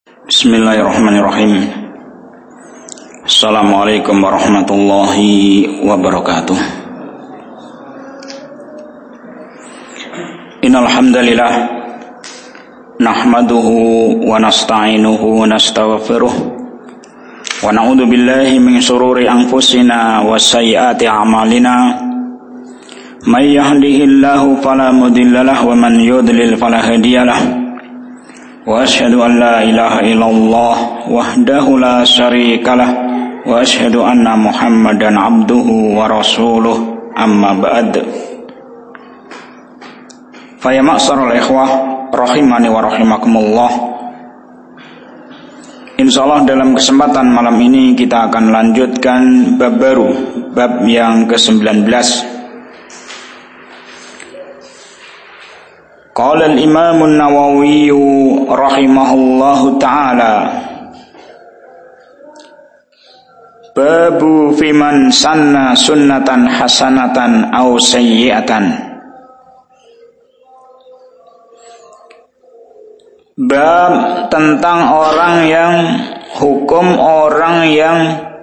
Bismillahirrahmanirrahim. Assalamualaikum warahmatullahi wabarakatuh. Innal hamdalillah nahmaduhu wa nasta'inuhu wa nastaghfiruh wa na'udzu billahi min shururi anfusina wa sayyiati a'malina. May yahdihillahu fala mudilla lahu wa man yudlil fala hadiyalah. Wa asyhadu an la ilaha illallah wahdahu la syarikalah wa asyhadu anna Muhammadan abduhu wa rasuluh, amma ba'd. Fa ya ma'syaral ikhwah rahimani wa rahimakumullah. Insyaallah dalam kesempatan malam ini kita akan lanjutkan bab baru, bab yang ke-19. Qala al-Imam an-Nawawi rahimahullahu ta'ala, babu fiman sanna sunnatan hasanatan aw sayyi'atan. Bab tentang hukum orang yang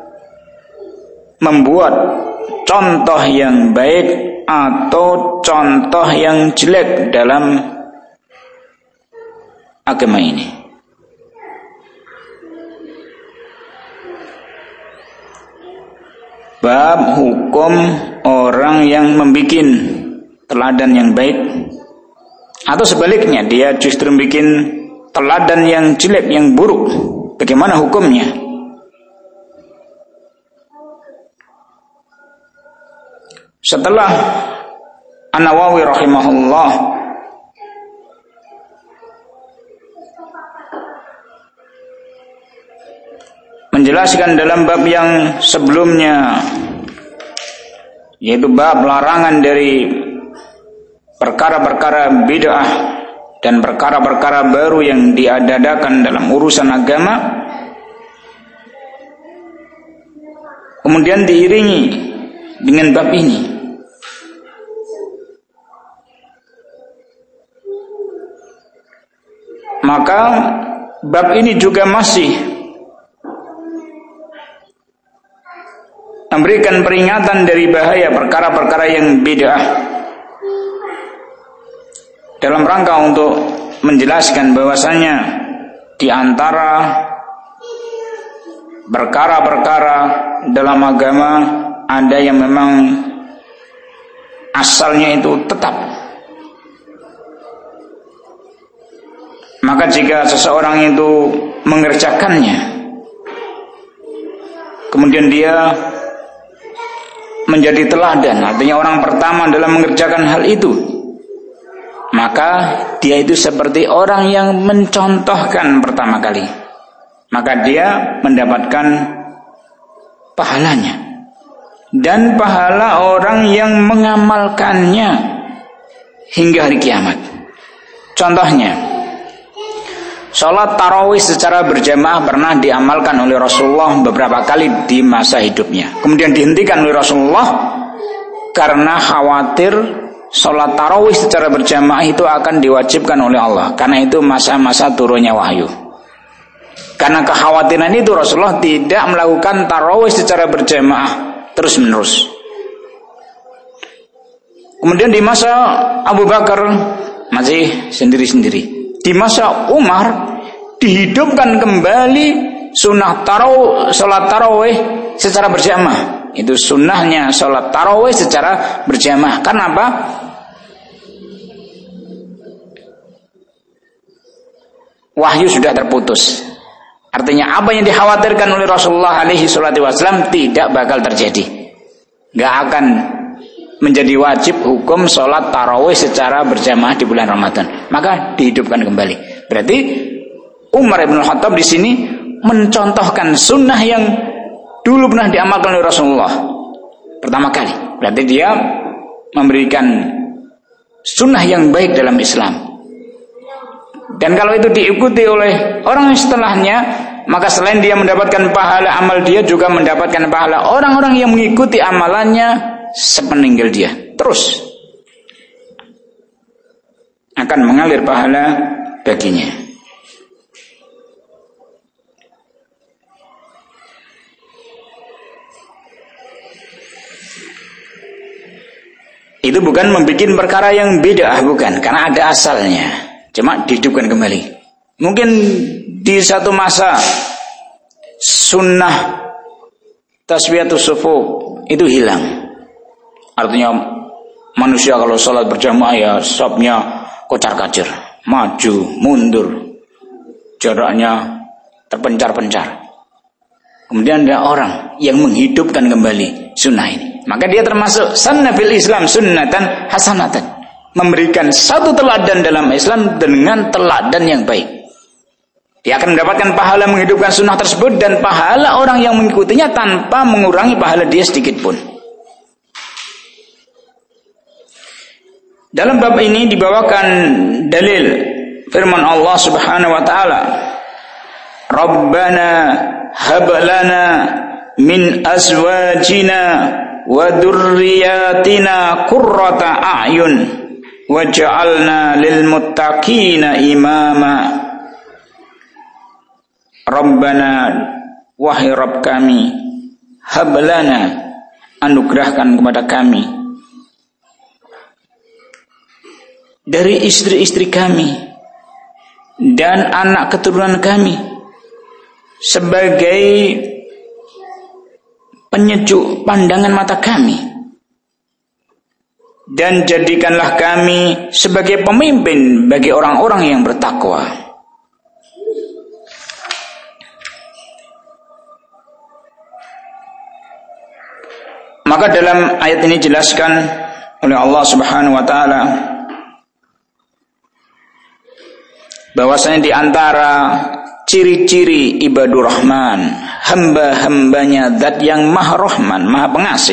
membuat contoh yang baik atau contoh yang jelek dalam agama ini. Bab hukum orang yang membuat teladan yang baik atau sebaliknya dia justru bikin teladan yang jelek, yang buruk. Bagaimana hukumnya? Setelah An-Nawawi rahimahullah menjelaskan dalam bab yang sebelumnya, yaitu bab larangan dari perkara-perkara bid'ah dan perkara-perkara baru yang diadakan dalam urusan agama, kemudian diiringi dengan bab ini. Maka bab ini juga masih memberikan peringatan dari bahaya perkara-perkara yang bid'ah, dalam rangka untuk menjelaskan bahwasanya di antara perkara-perkara dalam agama ada yang memang asalnya itu tetap. Maka jika seseorang itu mengerjakannya, kemudian dia menjadi teladan, artinya orang pertama dalam mengerjakan hal itu, maka dia itu seperti orang yang mencontohkan pertama kali, maka dia mendapatkan pahalanya dan pahala orang yang mengamalkannya hingga hari kiamat. Contohnya, sholat tarawih secara berjamaah pernah diamalkan oleh Rasulullah beberapa kali di masa hidupnya. Kemudian dihentikan oleh Rasulullah karena khawatir sholat tarawih secara berjamaah itu akan diwajibkan oleh Allah. Karena itu masa-masa turunnya wahyu. Karena kekhawatiran itu Rasulullah tidak melakukan tarawih secara berjamaah terus menerus. Kemudian di masa Abu Bakar masih sendiri-sendiri. Di masa Umar dihidupkan kembali sunnah sholat tarawih secara berjamaah. Itu sunnahnya sholat tarawih secara berjamaah. Karena apa? Wahyu sudah terputus. Artinya apa yang dikhawatirkan oleh Rasulullah alaihi salatu wasallam tidak bakal terjadi. Gak akan menjadi wajib hukum sholat tarawih secara berjamaah di bulan Ramadan. Maka dihidupkan kembali. Berarti Umar bin Khattab di sini mencontohkan sunnah yang dulu pernah diamalkan oleh Rasulullah pertama kali. Berarti dia memberikan sunnah yang baik dalam Islam. Dan kalau itu diikuti oleh orang setelahnya, maka selain dia mendapatkan pahala amal, dia juga mendapatkan pahala orang-orang yang mengikuti amalannya sepeninggal dia. Terus akan mengalir pahala baginya. Itu bukan membuat perkara yang beda, bukan, karena ada asalnya. Cuma dihidupkan kembali. Mungkin di satu masa sunnah taswiyatus sufuf itu hilang. Artinya manusia kalau sholat berjamaah ya safnya kocar-kacir, maju, mundur, jaraknya terpencar-pencar. Kemudian ada orang yang menghidupkan kembali sunnah ini. Maka dia termasuk sanna fil Islam sunnatan hasanatan. Memberikan satu teladan dalam Islam dengan teladan yang baik. Dia akan mendapatkan pahala menghidupkan sunnah tersebut dan pahala orang yang mengikutinya tanpa mengurangi pahala dia sedikit pun. Dalam bab ini dibawakan dalil firman Allah Subhanahu wa taala, Rabbana hab lana min azwajina wa dzurriyyatina qurrata a'yun waj'alna lil muttaqina imama. Rabbana, wahai Rabb kami, hab lana, anugerahkan kepada kami dari istri-istri kami dan anak keturunan kami sebagai penyejuk pandangan mata kami, dan jadikanlah kami sebagai pemimpin bagi orang-orang yang bertakwa. Maka dalam ayat ini dijelaskan oleh Allah Subhanahu wa taala bahwasanya di antara ciri-ciri ibadur rahman, hamba-hambanya zat yang maha rahman, maha pengasih,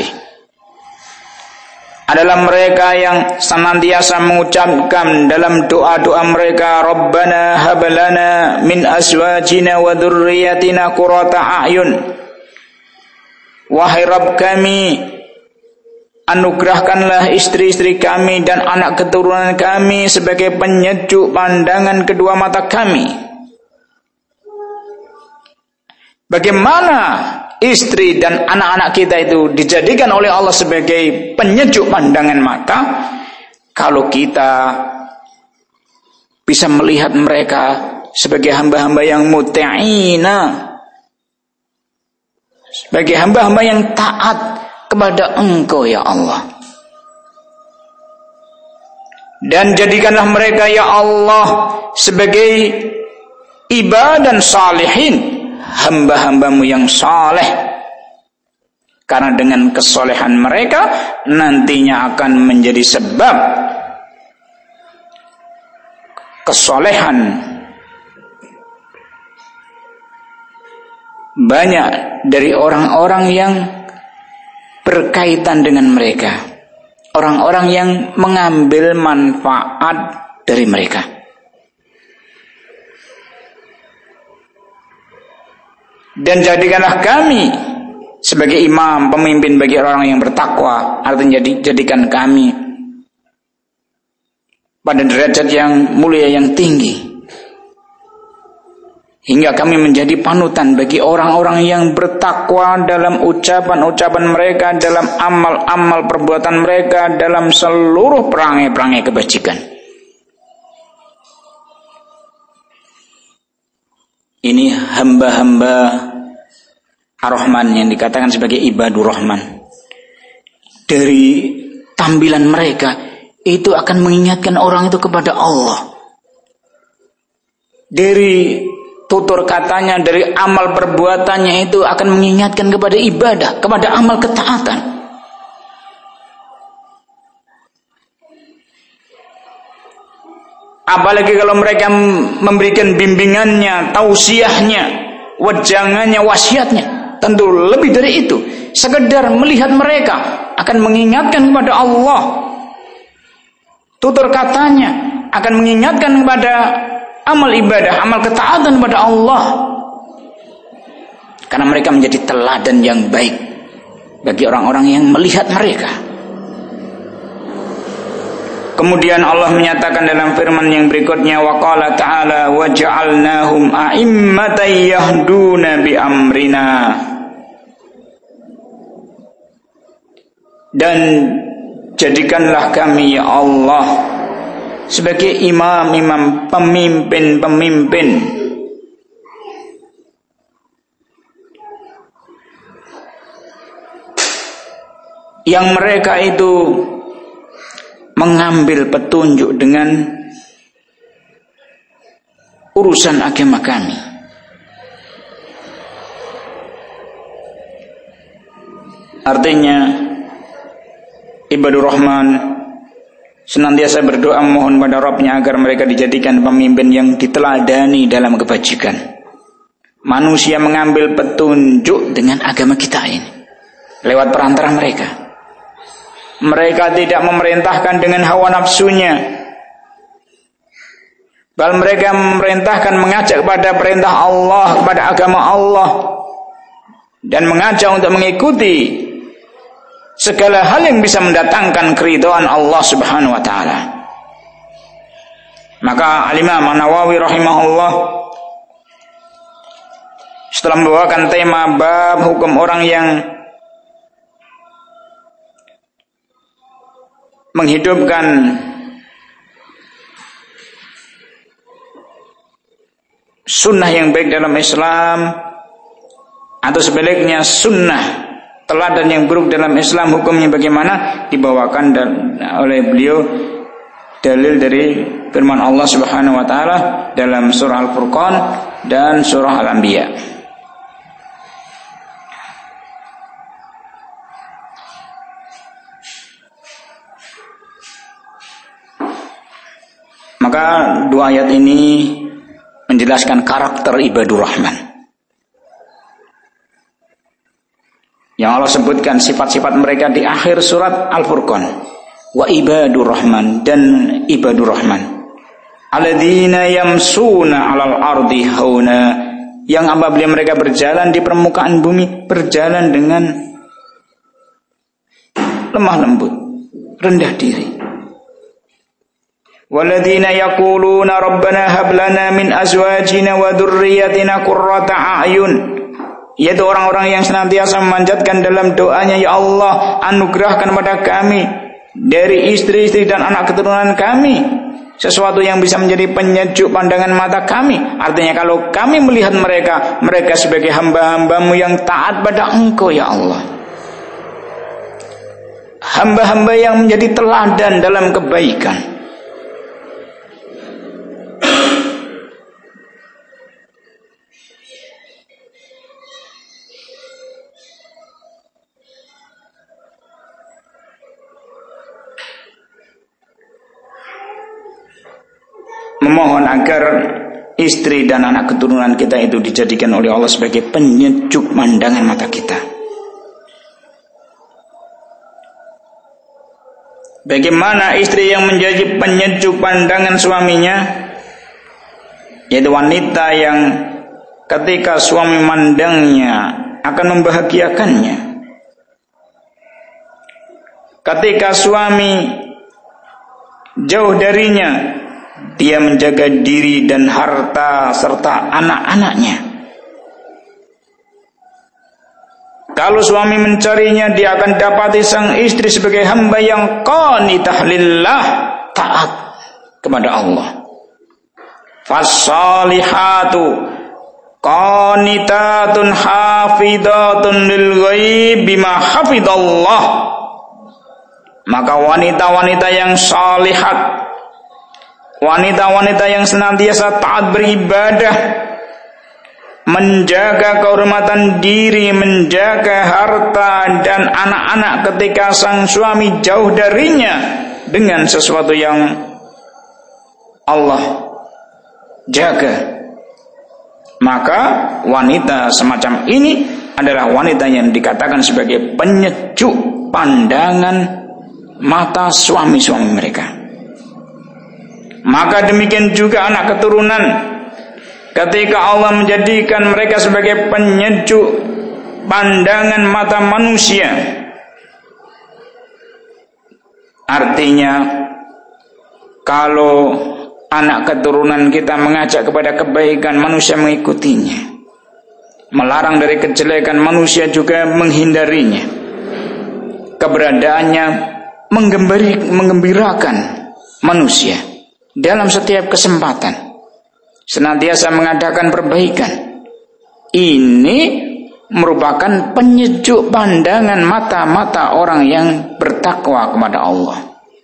adalah mereka yang senantiasa mengucapkan dalam doa-doa mereka, Rabbana hablana min azwajina wa dzurriyyatina qurrata a'yun. Wahai Rabb kami, anugerahkanlah istri-istri kami dan anak keturunan kami sebagai penyejuk pandangan kedua mata kami. Bagaimana istri dan anak-anak kita itu dijadikan oleh Allah sebagai penyejuk pandangan mata kalau kita bisa melihat mereka sebagai hamba-hamba yang muti'ina, sebagai hamba-hamba yang taat kepada Engkau ya Allah. Dan jadikanlah mereka ya Allah sebagai ibadan salihin, hamba-hambamu yang saleh. Karena dengan kesolehan mereka nantinya akan menjadi sebab kesolehan banyak dari orang-orang yang berkaitan dengan mereka, orang-orang yang mengambil manfaat dari mereka. Dan jadikanlah kami sebagai imam, pemimpin bagi orang yang bertakwa. Artinya jadikan kami pada derajat yang mulia, yang tinggi, hingga kami menjadi panutan bagi orang-orang yang bertakwa dalam ucapan-ucapan mereka, dalam amal-amal perbuatan mereka, dalam seluruh perangai-perangai kebajikan. Ini hamba-hamba Ar-Rahman yang dikatakan sebagai ibadur Rahman. Dari tampilan mereka itu akan mengingatkan orang itu kepada Allah. Dari tutur katanya, dari amal perbuatannya itu akan mengingatkan kepada ibadah, kepada amal ketaatan. Apalagi kalau mereka memberikan bimbingannya, tausiahnya, wejangannya, wasiatnya, tentu lebih dari itu. Sekedar melihat mereka akan mengingatkan kepada Allah. Tutur katanya akan mengingatkan kepada amal ibadah, amal ketaatan kepada Allah. Karena mereka menjadi teladan yang baik bagi orang-orang yang melihat mereka. Kemudian Allah menyatakan dalam firman yang berikutnya, wa qala ta'ala wa ja'alnahum a'immatan yahduna bi amrina. Dan jadikanlah kami ya Allah sebagai imam-imam, pemimpin-pemimpin yang mereka itu mengambil petunjuk dengan urusan agama kami. Artinya ibadur Rahman senantiasa berdoa mohon pada Rabbnya agar mereka dijadikan pemimpin yang diteladani dalam kebajikan. Manusia mengambil petunjuk dengan agama kita ini lewat perantara mereka. Mereka tidak memerintahkan dengan hawa nafsunya, bahkan mereka memerintahkan, mengajak kepada perintah Allah, kepada agama Allah, dan mengajak untuk mengikuti segala hal yang bisa mendatangkan keridhaan Allah Subhanahu wa taala. Maka Al-Imam An-Nawawi rahimahullah setelah membawakan tema bab hukum orang yang menghidupkan sunnah yang baik dalam Islam, atau sebaliknya sunnah teladan yang buruk dalam Islam, hukumnya bagaimana, dibawakan oleh beliau dalil dari firman Allah Subhanahu wa taala dalam surah Al-Furqan dan surah Al-Anbiya. Maka dua ayat ini menjelaskan karakter ibadur Rahman yang Allah sebutkan sifat-sifat mereka di akhir surat Al-Furqan. Wa ibadur Rahman, dan ibadur Rahman alladzina yamsuna 'alal ardi hauna, yang apabila mereka berjalan di permukaan bumi berjalan dengan lemah lembut, rendah diri. Walladzina yaquluna rabbana hab lana min azwajina wa dzurriyyatina qurrata a'yun, yaitu orang-orang yang senantiasa memanjatkan dalam doanya, ya Allah anugerahkan pada kami dari istri-istri dan anak keturunan kami sesuatu yang bisa menjadi penyejuk pandangan mata kami. Artinya kalau kami melihat mereka sebagai hamba-hambamu yang taat pada Engkau ya Allah, hamba-hamba yang menjadi teladan dalam kebaikan. Memohon agar istri dan anak keturunan kita itu dijadikan oleh Allah sebagai penyejuk pandangan mata kita. Bagaimana istri yang menjadi penyejuk pandangan suaminya? Yaitu wanita yang ketika suami mandangnya akan membahagiakannya. Ketika suami jauh darinya, dia menjaga diri dan harta serta anak-anaknya. Kalau suami mencarinya, dia akan dapati sang istri sebagai hamba yang qanitah lillah, taat kepada Allah. Fassalihatu qanitatun hafidatun lil ghaib bima hafidallah. Maka wanita-wanita yang salihat, wanita-wanita yang senantiasa taat beribadah, menjaga kehormatan diri, menjaga harta dan anak-anak ketika sang suami jauh darinya dengan sesuatu yang Allah jaga. Maka wanita semacam ini adalah wanita yang dikatakan sebagai penyejuk pandangan mata suami-suami mereka. Maka demikian juga anak keturunan, ketika Allah menjadikan mereka sebagai penyejuk pandangan mata manusia, artinya kalau anak keturunan kita mengajak kepada kebaikan, manusia mengikutinya, melarang dari kejelekan, manusia juga menghindarinya. Keberadaannya menggembirakan manusia dalam setiap kesempatan, senantiasa mengadakan perbaikan. Ini merupakan penyejuk pandangan mata-mata orang yang bertakwa kepada Allah.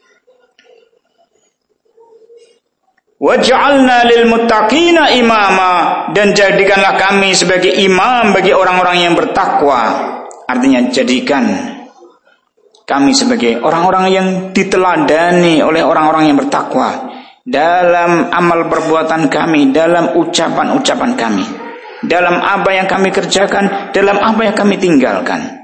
Waj'alna lil muttaqina imama, dan jadikanlah kami sebagai imam bagi orang-orang yang bertakwa. Artinya jadikan kami sebagai orang-orang yang diteladani oleh orang-orang yang bertakwa dalam amal perbuatan kami, dalam ucapan-ucapan kami, dalam apa yang kami kerjakan, dalam apa yang kami tinggalkan.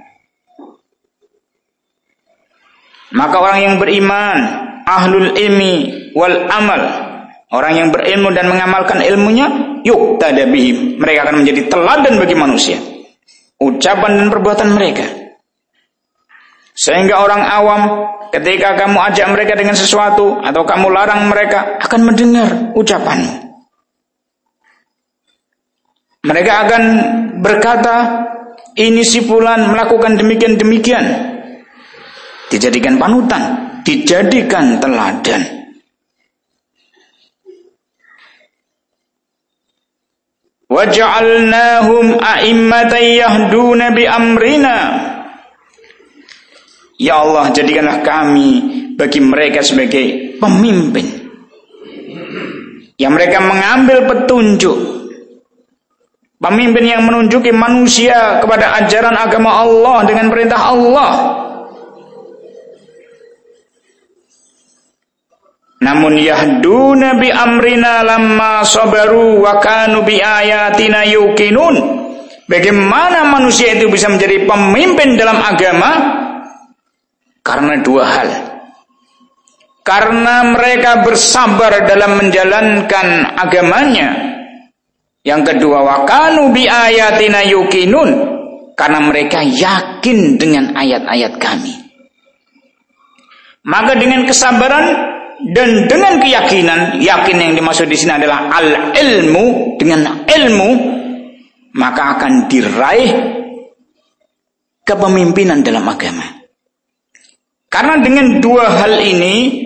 Maka orang yang beriman, ahlul ilmi wal amal, orang yang berilmu dan mengamalkan ilmunya, yuqtada bihim, mereka akan menjadi teladan bagi manusia, ucapan dan perbuatan mereka. Sehingga orang awam ketika kamu ajak mereka dengan sesuatu atau kamu larang mereka akan mendengar ucapanmu. Mereka akan berkata, ini si fulan melakukan demikian-demikian. Dijadikan panutan, dijadikan teladan. Waja'alnahum a'immatan yahduna bi amrina. Ya Allah, jadikanlah kami bagi mereka sebagai pemimpin yang mereka mengambil petunjuk, pemimpin yang menunjuki manusia kepada ajaran agama Allah dengan perintah Allah. Namun yahduna bi amrina lamma sabaru wa kanu bi ayatina yuqinun. Bagaimana manusia itu bisa menjadi pemimpin dalam agama? Karena dua hal. Karena mereka bersabar dalam menjalankan agamanya. Yang kedua, wa kanu bi ayatina yuqinun, karena mereka yakin dengan ayat-ayat kami. Maka dengan kesabaran dan dengan keyakinan, yakin yang dimaksud di sini adalah al-ilmu, dengan ilmu maka akan diraih kepemimpinan dalam agama. Karena dengan dua hal ini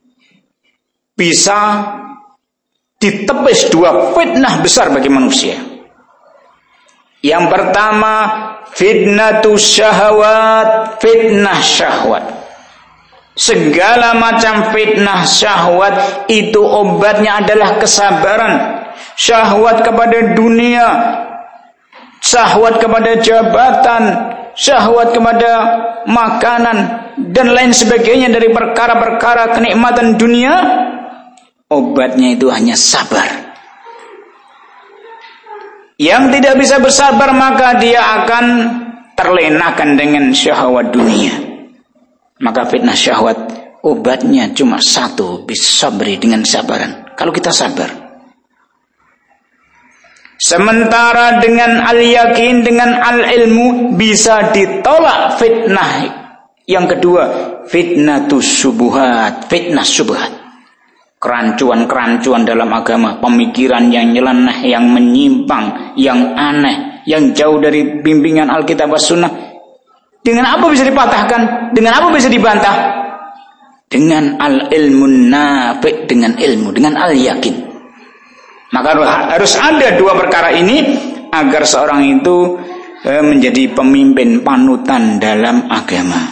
bisa ditepis dua fitnah besar bagi manusia. Yang pertama, fitnatus syahwat, fitnah syahwat. Segala macam fitnah syahwat itu obatnya adalah kesabaran. Syahwat kepada dunia, syahwat kepada jabatan, syahwat kepada makanan dan lain sebagainya dari perkara-perkara kenikmatan dunia, obatnya itu hanya sabar. Yang tidak bisa bersabar maka dia akan terlenakan dengan syahwat dunia. Maka fitnah syahwat obatnya cuma satu, bisabri, dengan sabaran. Kalau kita sabar. Sementara dengan al-yakin, dengan al-ilmu bisa ditolak fitnah. Yang kedua, fitnatus syubhat, fitnah syubhat. Kerancuan-kerancuan dalam agama, pemikiran yang nyeleneh, yang menyimpang, yang aneh, yang jauh dari bimbingan Alkitab was Sunnah. Dengan apa bisa dipatahkan? Dengan apa bisa dibantah? Dengan al-ilmun nafi', dengan ilmu, dengan al-yakin. Maka harus ada dua perkara ini agar seorang itu menjadi pemimpin panutan dalam agama.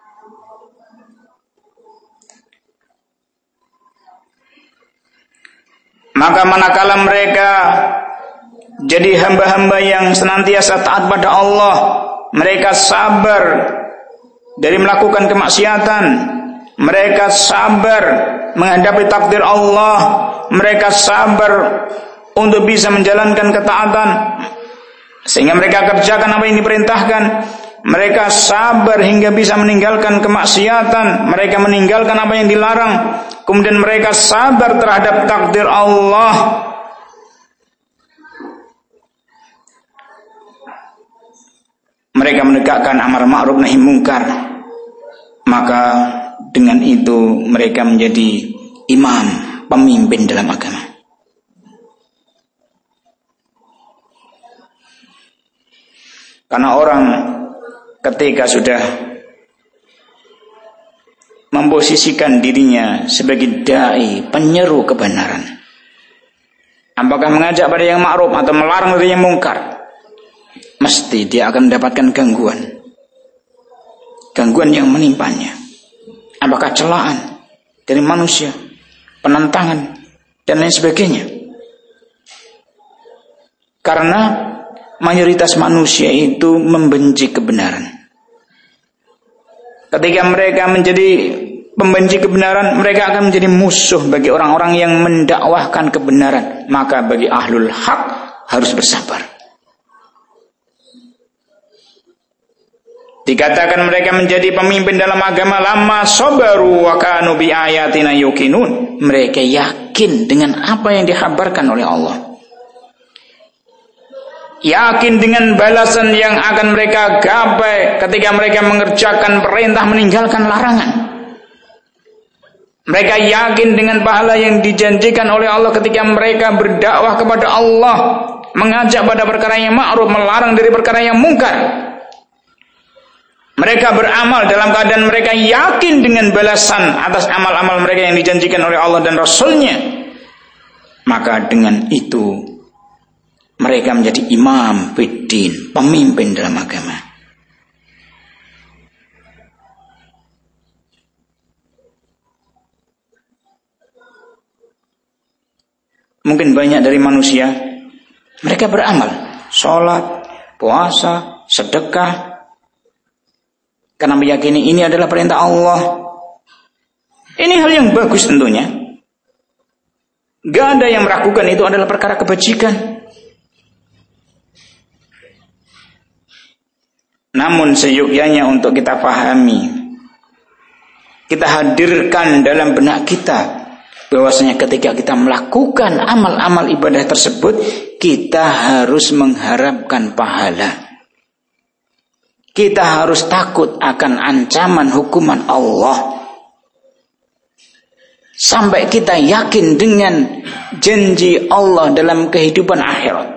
Maka manakala mereka jadi hamba-hamba yang senantiasa taat pada Allah, mereka sabar dari melakukan kemaksiatan, mereka sabar menghadapi takdir Allah, mereka sabar untuk bisa menjalankan ketaatan sehingga mereka kerjakan apa yang diperintahkan, mereka sabar hingga bisa meninggalkan kemaksiatan, mereka meninggalkan apa yang dilarang, kemudian mereka sabar terhadap takdir Allah. Mereka menegakkan amar ma'ruf nahi mungkar. Maka dengan itu mereka menjadi imam, pemimpin dalam agama. Karena orang ketika sudah memposisikan dirinya sebagai dai, penyeru kebenaran. Apakah mengajak pada yang ma'ruf atau melarang dari yang mungkar, mesti dia akan mendapatkan gangguan yang menimpanya. Apakah celaan dari manusia, penentangan, dan lain sebagainya. Karena mayoritas manusia itu membenci kebenaran. Ketika mereka menjadi pembenci kebenaran, mereka akan menjadi musuh bagi orang-orang yang mendakwahkan kebenaran. Maka bagi ahlul haq harus bersabar. Dikatakan mereka menjadi pemimpin dalam agama, lama sabaru wa kanu bi ayatina yuqinun. Mereka yakin dengan apa yang dikhabarkan oleh Allah. Yakin dengan balasan yang akan mereka gapai ketika mereka mengerjakan perintah, meninggalkan larangan. Mereka yakin dengan pahala yang dijanjikan oleh Allah ketika mereka berdakwah kepada Allah, mengajak pada perkara yang ma'ruf, melarang dari perkara yang mungkar. Mereka beramal dalam keadaan mereka yakin dengan balasan atas amal-amal mereka yang dijanjikan oleh Allah dan Rasul-Nya. Maka dengan itu mereka menjadi imam fiddin, pemimpin dalam agama. Mungkin banyak dari manusia, mereka beramal, sholat, puasa, sedekah, karena meyakini ini adalah perintah Allah. Ini hal yang bagus tentunya. Gak ada yang meragukan itu adalah perkara kebajikan. Namun seyogyanya untuk kita pahami, kita hadirkan dalam benak kita bahwasanya ketika kita melakukan amal-amal ibadah tersebut, kita harus mengharapkan pahala. Kita harus takut akan ancaman hukuman Allah. Sampai kita yakin dengan janji Allah dalam kehidupan akhirat.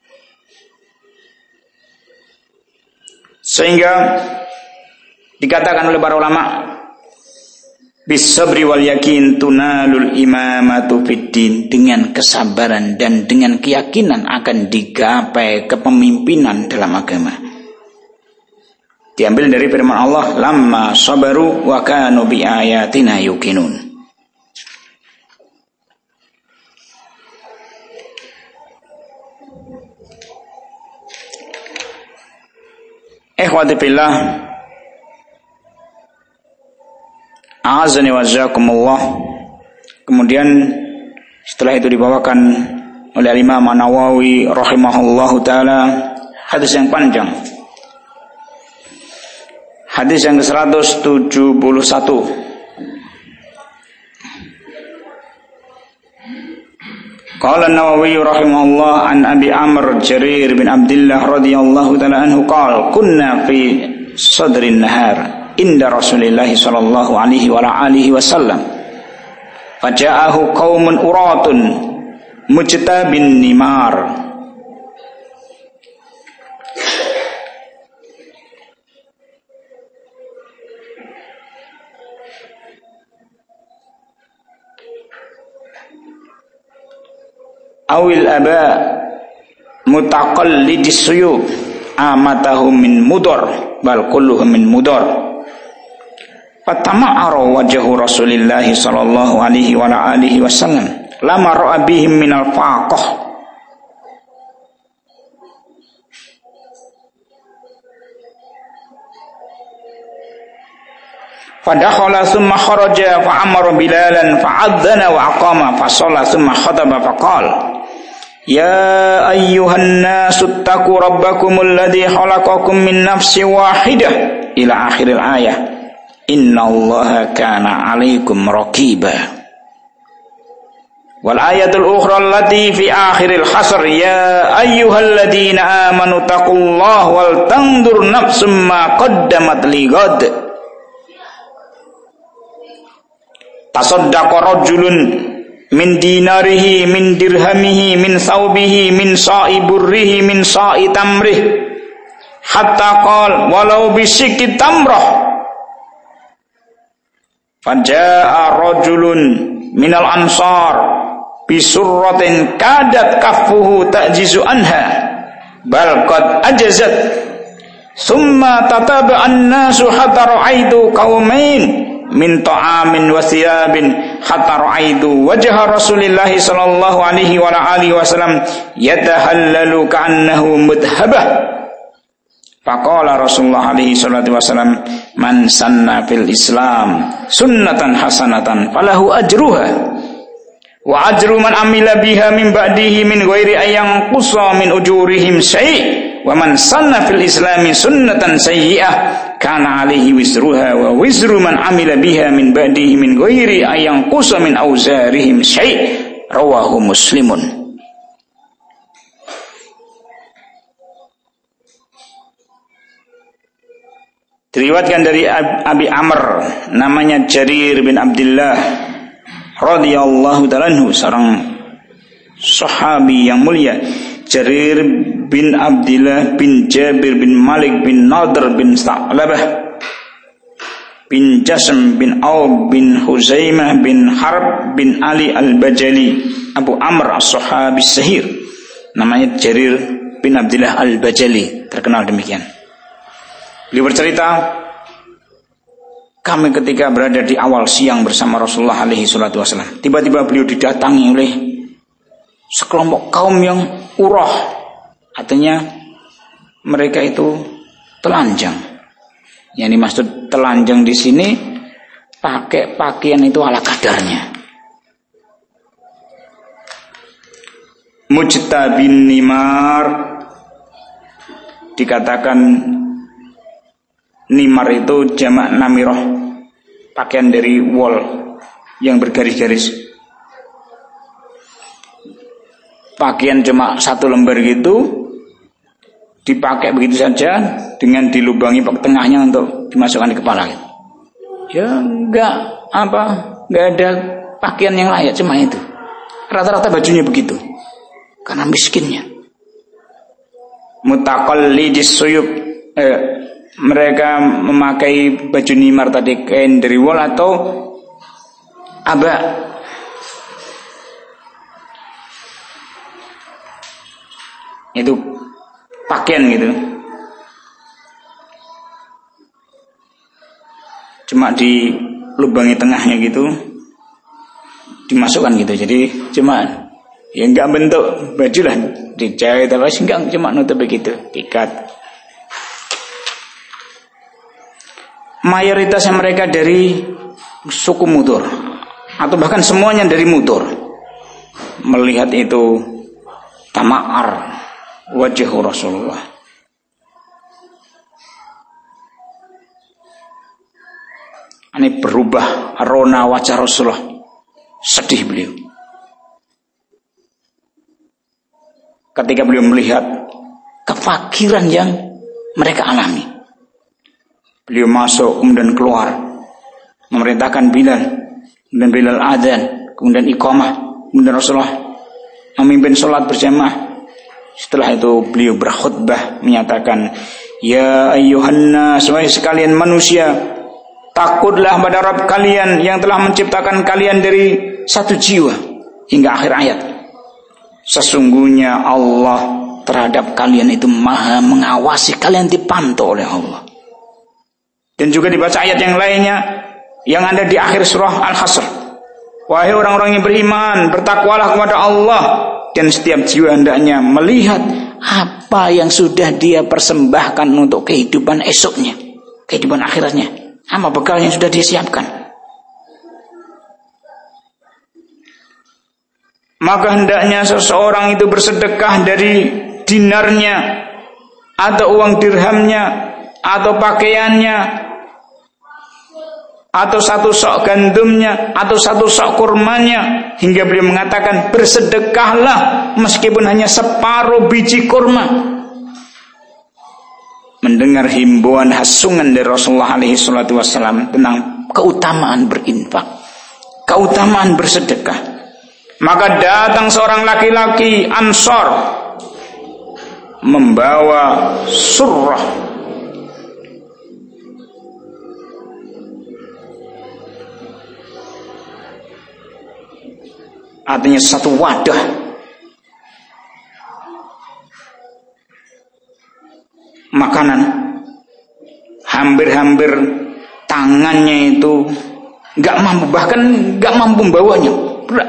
Sehingga dikatakan oleh para ulama, bisabri wal yakin tunalul imamatu fiddin. Dengan kesabaran dan dengan keyakinan akan digapai kepemimpinan dalam agama. Diambil dari firman Allah, lamma sabaru wa kanu bi ayatina yuqinun. Ikhwati fillah, a'azani wa jazakumullah. Kemudian setelah itu dibawakan oleh Imam An-Nawawi rahimahullahu taala hadis yang panjang. Hadis yang ke-171. Qala An-Nawawi rahimahullah an Abi Amr Jarir bin Abdullah radhiyallahu ta'ala anhu qala kunna fi sadrin nahar inda Rasulillah sallallahu alaihi wa alihi wasallam faja'ahu qaumun uratun mujtabin nimar awil aba mutaqallidis suyub amatahum min mudar bal kulluhum min mudar fatama'ara wajhu Rasulillah sallallahu alaihi wa alihi wasallam lama ra'a bihim minal faqah fadakhala thumma kharaja fa'amara bilalan fa'adzana wa aqama fasalla thumma khataba faqala ya ayyuhan nasu ittaqu rabbakumul ladzi khalaqakum min nafsin wahidah ila akhiril ayah innallaha kana 'alaikum raqiba wal ayatul ukhra allati fi akhiril hasr ya ayyuhalladzina amanu taqullaha wal tanzur nafsum ma qaddamat lighad tasaddaqa rajulun min dinarihi min dirhamihi min thawbihi min sa'i burrihi min sa'i tamrih hatta qala walau bisikki tamrah Faja'a rajulun minal ansar bisurratin kadat kaffuhu ta'jizu anha bal qad ajazat thumma tataba'an nasu hatta ra'aitu qaumain min ta'amin wa thiyabin hatta ra'aitu wajha Rasulillahi sallallahu alaihi wa alihi wasallam yatahallalu ka'annahu mudhabah. Faqala Rasulullah alaihi salatu wasallam man sanna fil Islam sunnatan hasanatan falahu ajruha wa ajru man amila biha min ba'dihi min ghairi ayyan qussa min ujurihim syai' wa man sanna fil Islami sunnatan sayyi'ah kana alaihi wisruha wa wisru man amila biha min ba'dihi min ghairi ayyan qussa min auzarihim syai' rawahu Muslimun. Diriwayatkan dari Abi Amr namanya Jarir bin Abdullah radhiyallahu ta'ala anhu, seorang sahabi yang mulia. Jarir bin Abdullah bin Jabir bin Malik bin Nadr bin Sa'labah bin Jasm bin Auf bin Huzaimah bin Harb bin Ali al-Bajali, Abu Amr as-sahabi sahir, namanya Jarir bin Abdullah al-Bajali, terkenal demikian. Beliau bercerita, kami ketika berada di awal siang bersama Rasulullah alaihi salatu wasallam, tiba-tiba beliau didatangi oleh sekelompok kaum yang urah, artinya mereka itu telanjang. Yang dimaksud telanjang di sini pakai pakaian itu ala kadarnya. Mujtabin nimar, dikatakan nimar itu jamak namiroh, pakaian dari wol yang bergaris-garis. Pakaian cuma satu lembar gitu, dipakai begitu saja dengan dilubangi tengahnya untuk dimasukkan di kepala. Ya enggak ada pakaian yang layak, cuma itu. Rata-rata bajunya begitu, karena miskinnya. Mutaqallidis suyub, mereka memakai baju nimar tadi, kain dari wol atau aba. Itu pakaian gitu, cuma dilubangi tengahnya gitu, dimasukkan gitu. Jadi cuma ya enggak bentuk baju lah, dijahit apa sih, enggak, cuma nutup begitu, ikat. Mayoritasnya mereka dari suku Mudur, atau bahkan semuanya dari Mudur. Melihat itu tama'ar wajah Rasulullah. Ini berubah rona wajah Rasulullah, sedih beliau ketika beliau melihat kefakiran yang mereka alami. Beliau masuk kemudian keluar, memerintahkan Bilal, kemudian Bilal adzan, kemudian iqamah, kemudian Rasulullah memimpin sholat berjamaah. Setelah itu beliau berkhutbah menyatakan, ya ayyuhan nas, wahai sekalian manusia, takutlah pada Rabb kalian yang telah menciptakan kalian dari satu jiwa, hingga akhir ayat. Sesungguhnya Allah terhadap kalian itu maha mengawasi, kalian dipantau oleh Allah. Dan juga dibaca ayat yang lainnya yang ada di akhir surah Al-Hasr. Wahai orang-orang yang beriman, bertakwalah kepada Allah, dan setiap jiwa hendaknya melihat apa yang sudah dia persembahkan untuk kehidupan esoknya, kehidupan akhiratnya, apa bekal yang sudah dia siapkan. Maka hendaknya seseorang itu bersedekah dari dinarnya, atau uang dirhamnya, atau pakaiannya, atau satu sok gandumnya, atau satu sok kurmanya, hingga beliau mengatakan bersedekahlah meskipun hanya separuh biji kurma. Mendengar himbauan hasungan dari Rasulullah alaihi salatu wassalam tentang keutamaan berinfak, keutamaan bersedekah, maka datang seorang laki-laki Ansor membawa surah artinya satu wadah. Makanan, hampir-hampir tangannya itu nggak mampu, bahkan nggak mampu membawanya, berat.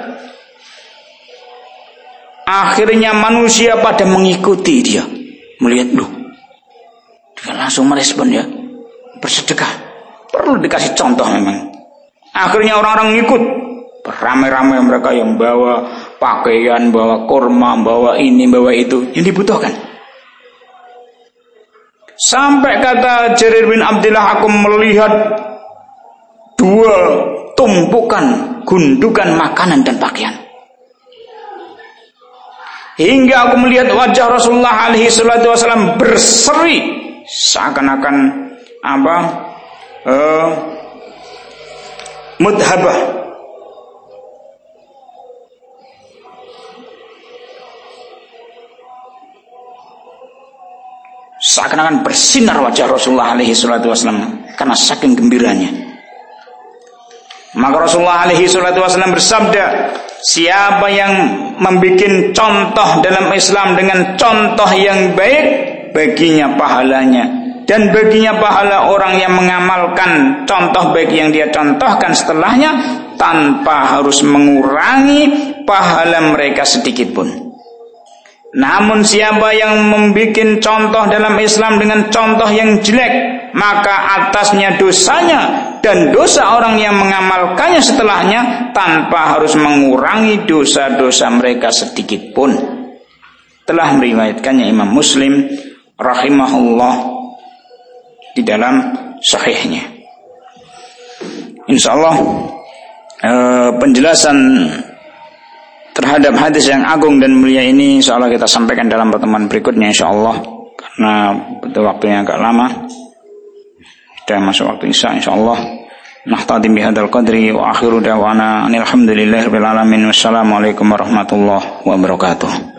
Akhirnya manusia pada mengikuti dia, melihat, loh, dia langsung merespon ya, bersedekah. Perlu dikasih contoh memang. Akhirnya orang-orang ngikut, beramai-ramai mereka yang bawa pakaian, bawa kurma, bawa ini, bawa itu yang dibutuhkan. Sampai kata Jarir bin Abdullah, aku melihat dua tumpukan gundukan makanan dan pakaian. Hingga aku melihat wajah Rasulullah alaihi salatu wasallam berseri seakan-akan mudhabah. Seakan-akan bersinar wajah Rasulullah alaihi salatu wasallam karena saking gembiranya. Maka Rasulullah alaihi salatu wasallam bersabda, siapa yang membuat contoh dalam Islam dengan contoh yang baik, baginya pahalanya, dan baginya pahala orang yang mengamalkan contoh baik yang dia contohkan setelahnya tanpa harus mengurangi pahala mereka sedikit pun. Namun siapa yang membuat contoh dalam Islam dengan contoh yang jelek, maka atasnya dosanya dan dosa orang yang mengamalkannya setelahnya tanpa harus mengurangi dosa-dosa mereka sedikit pun. Telah meriwayatkannya Imam Muslim rahimahullah di dalam sahihnya. Insyaallah penjelasan terhadap hadis yang agung dan mulia ini insyaallah kita sampaikan dalam pertemuan berikutnya insyaallah, karena butuh waktunya agak lama. Sudah masuk waktu Isya insyaallah. Nahtadi bihadzal qadri wa akhiru da'wana alhamdulillahirabbil alamin. Wassalamualaikum warahmatullahi wabarakatuh.